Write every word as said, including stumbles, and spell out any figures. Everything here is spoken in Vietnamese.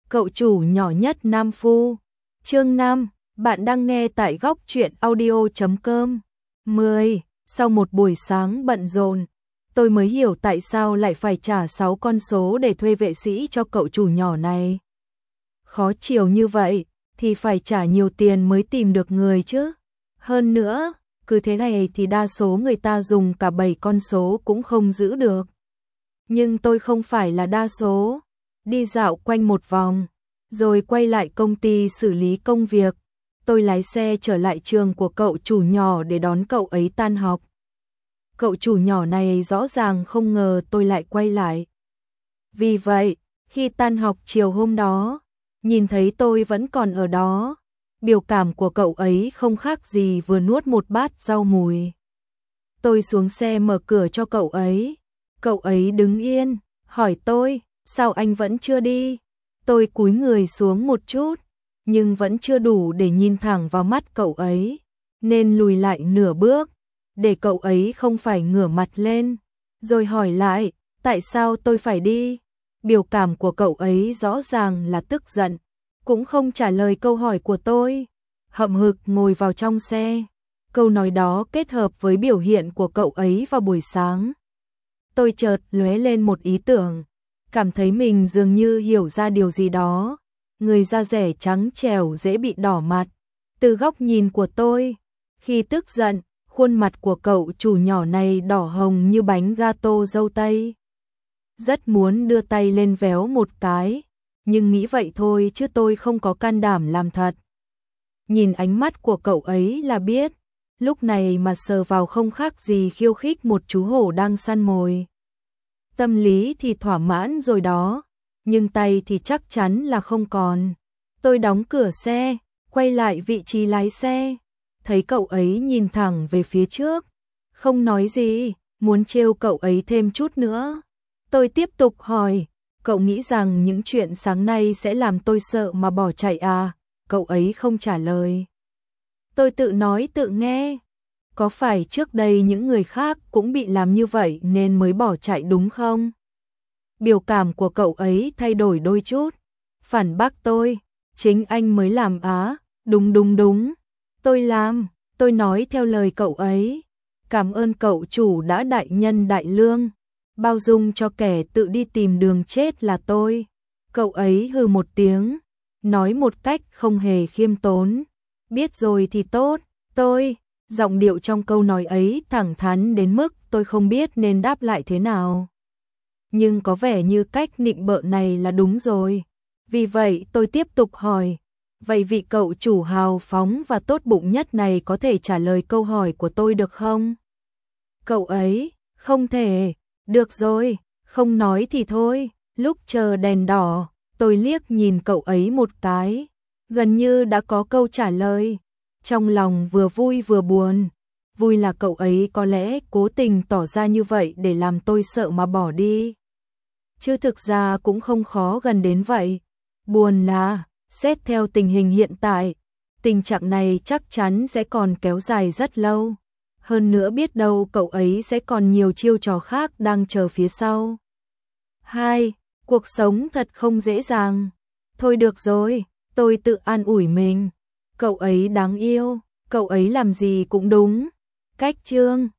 Cậu chủ nhỏ nhất Nam Phu. Chương năm, bạn đang nghe tại góc truyện audio chấm com. mười. Sau một buổi sáng bận rộn, tôi mới hiểu tại sao lại phải trả sáu con số để thuê vệ sĩ cho cậu chủ nhỏ này. Khó chiều như vậy thì phải trả nhiều tiền mới tìm được người chứ. Hơn nữa, cứ thế này thì đa số người ta dùng cả bảy con số cũng không giữ được. Nhưng tôi không phải là đa số. Đi dạo quanh một vòng, rồi quay lại công ty xử lý công việc. Tôi lái xe trở lại trường của cậu chủ nhỏ để đón cậu ấy tan học. Cậu chủ nhỏ này rõ ràng không ngờ tôi lại quay lại. Vì vậy, khi tan học chiều hôm đó, nhìn thấy tôi vẫn còn ở đó, biểu cảm của cậu ấy không khác gì vừa nuốt một bát rau mùi. Tôi xuống xe mở cửa cho cậu ấy. Cậu ấy đứng yên, hỏi tôi, sao anh vẫn chưa đi? Tôi cúi người xuống một chút, nhưng vẫn chưa đủ để nhìn thẳng vào mắt cậu ấy, nên lùi lại nửa bước, để cậu ấy không phải ngửa mặt lên, rồi hỏi lại, tại sao tôi phải đi? Biểu cảm của cậu ấy rõ ràng là tức giận, cũng không trả lời câu hỏi của tôi, hậm hực ngồi vào trong xe. Câu nói đó kết hợp với biểu hiện của cậu ấy vào buổi sáng. Tôi chợt lóe lên một ý tưởng, cảm thấy mình dường như hiểu ra điều gì đó. Người da dẻ trắng trẻo dễ bị đỏ mặt. Từ góc nhìn của tôi, khi tức giận, khuôn mặt của cậu chủ nhỏ này đỏ hồng như bánh gato dâu tây. Rất muốn đưa tay lên véo một cái, nhưng nghĩ vậy thôi chứ tôi không có can đảm làm thật. Nhìn ánh mắt của cậu ấy là biết, lúc này mà sờ vào không khác gì khiêu khích một chú hổ đang săn mồi. Tâm lý thì thỏa mãn rồi đó, nhưng tay thì chắc chắn là không còn. Tôi đóng cửa xe, quay lại vị trí lái xe, thấy cậu ấy nhìn thẳng về phía trước, không nói gì, muốn trêu cậu ấy thêm chút nữa. Tôi tiếp tục hỏi, cậu nghĩ rằng những chuyện sáng nay sẽ làm tôi sợ mà bỏ chạy à? Cậu ấy không trả lời. Tôi tự nói tự nghe, có phải trước đây những người khác cũng bị làm như vậy nên mới bỏ chạy đúng không? Biểu cảm của cậu ấy thay đổi đôi chút, phản bác tôi, chính anh mới làm á, đúng đúng đúng, tôi làm, tôi nói theo lời cậu ấy, cảm ơn cậu chủ đã đại nhân đại lương, bao dung cho kẻ tự đi tìm đường chết là tôi. Cậu ấy hừ một tiếng, nói một cách không hề khiêm tốn, biết rồi thì tốt, tôi, giọng điệu trong câu nói ấy thẳng thắn đến mức tôi không biết nên đáp lại thế nào. Nhưng có vẻ như cách nịnh bợ này là đúng rồi. Vì vậy tôi tiếp tục hỏi, vậy vị cậu chủ hào phóng và tốt bụng nhất này có thể trả lời câu hỏi của tôi được không? Cậu ấy, không thể, được rồi, không nói thì thôi. Lúc chờ đèn đỏ, tôi liếc nhìn cậu ấy một cái, gần như đã có câu trả lời. Trong lòng vừa vui vừa buồn. Vui là cậu ấy có lẽ cố tình tỏ ra như vậy để làm tôi sợ mà bỏ đi, chứ thực ra cũng không khó gần đến vậy. Buồn là, xét theo tình hình hiện tại, tình trạng này chắc chắn sẽ còn kéo dài rất lâu. Hơn nữa biết đâu cậu ấy sẽ còn nhiều chiêu trò khác đang chờ phía sau. Hai, cuộc sống thật không dễ dàng. Thôi được rồi, tôi tự an ủi mình. Cậu ấy đáng yêu, cậu ấy làm gì cũng đúng. Cách chương